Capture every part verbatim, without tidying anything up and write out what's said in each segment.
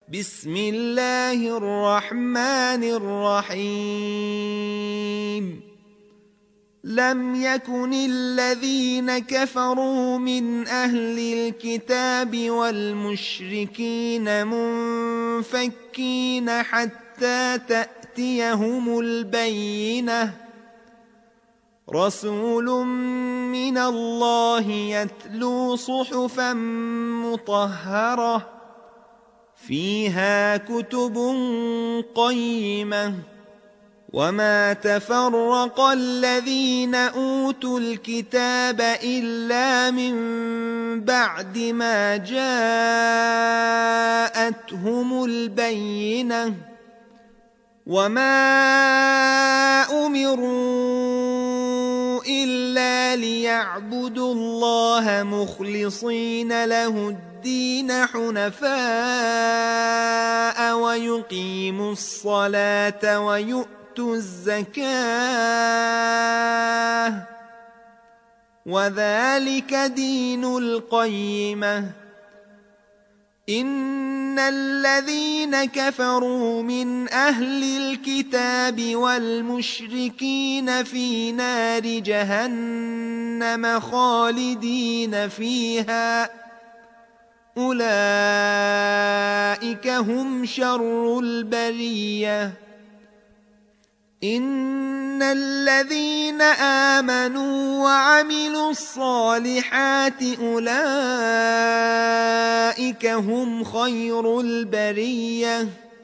بسم الله الرحمن الرحيم لم يكن الذين كفروا من أهل الكتاب والمشركين منفكين حتى تأتيهم البينة رسول من الله يتلو صحفا مطهرة فيها كتب قيمة وما تفرق الذين أوتوا الكتاب إلا من بعد ما جاءتهم البينة وما أمروا إلا ليعبدوا الله مخلصين له الدين حنفاء ويقيموا الصلاة ويؤتوا الزكاة وذلك دين القيمة إن الذين كفروا من أهل الكتاب والمشركين في نار جهنم خالدين فيها أولئك هم شر البرية إن الذين آمنوا وعملوا الصالحات أولئك هم خير البرية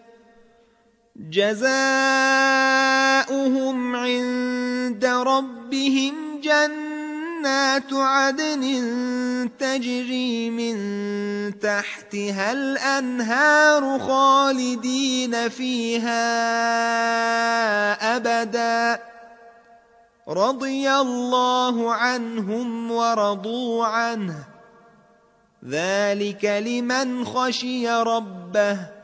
جزاؤهم عند ربهم جنات عدن تجري من تحتها الأنهار خالدين فيها أبدا رضي الله عنهم ورضوا عنه ذلك لمن خشي ربه